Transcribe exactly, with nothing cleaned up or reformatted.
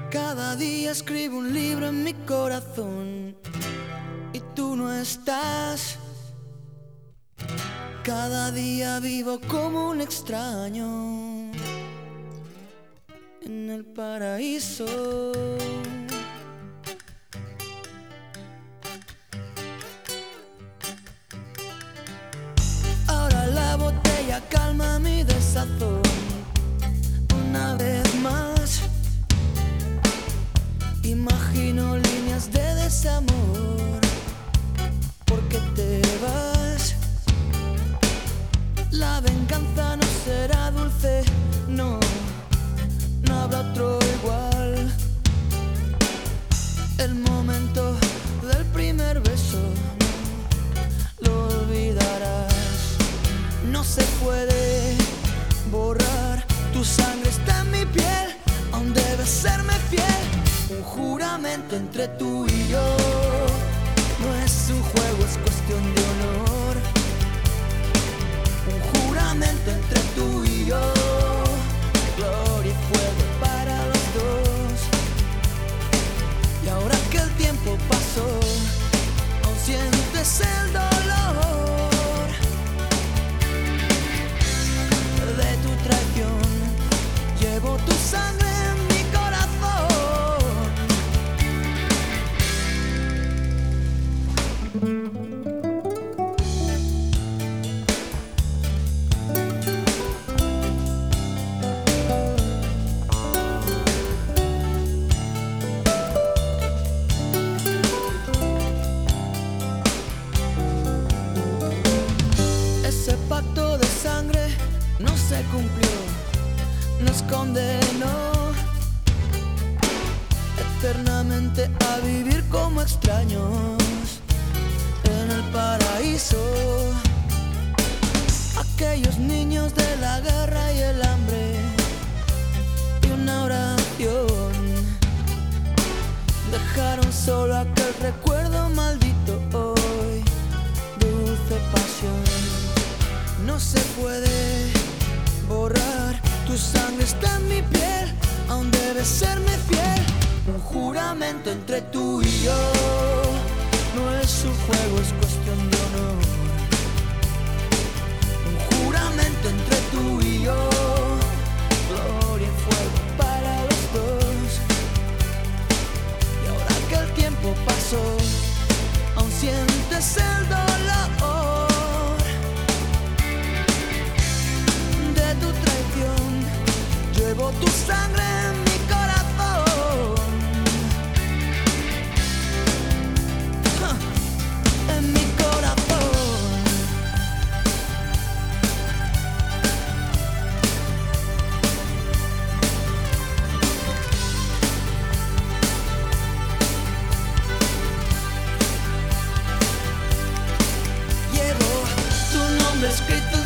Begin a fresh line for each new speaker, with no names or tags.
Cada día escribo un libro en mi corazón y tú no estás. Cada día vivo como un extraño en el paraíso. Ahora la botella calma mi desazón una vez más. Imagino líneas de desamor porque te vas. La venganza no será dulce, no, no habrá otro igual. El momento del primer beso no lo olvidarás. No se puede borrar, tu sangre está en mi piel, aún debes serme fiel. Un juramento entre tú y yo, no es un juego, es cuestión de honor. Un juramento entre tú y yo, gloria y fuego para los dos. Y ahora que el tiempo pasó, aún sientes el dolor de tu traición. Llevo tu sangre en mi corazón. Ese pacto de sangre no se cumplió, nos condenó eternamente a vivir como extraños en el paraíso. Aquellos niños de la guerra y el hambre y una oración dejaron solo aquel recuerdo maldito hoy, dulce pasión. No se puede borrar, tu sangre está en mi piel, aún debes serme fiel. Un juramento entre tú y yo, no es un juego, es cuestión de honor. Un juramento entre tú y yo, gloria y fuego para los dos. Y ahora que el tiempo pasó, aún sientes el dolor de tu traición. Llevo tu sangre en mi corazón, en mi corazón. Llevo tu nombre escrito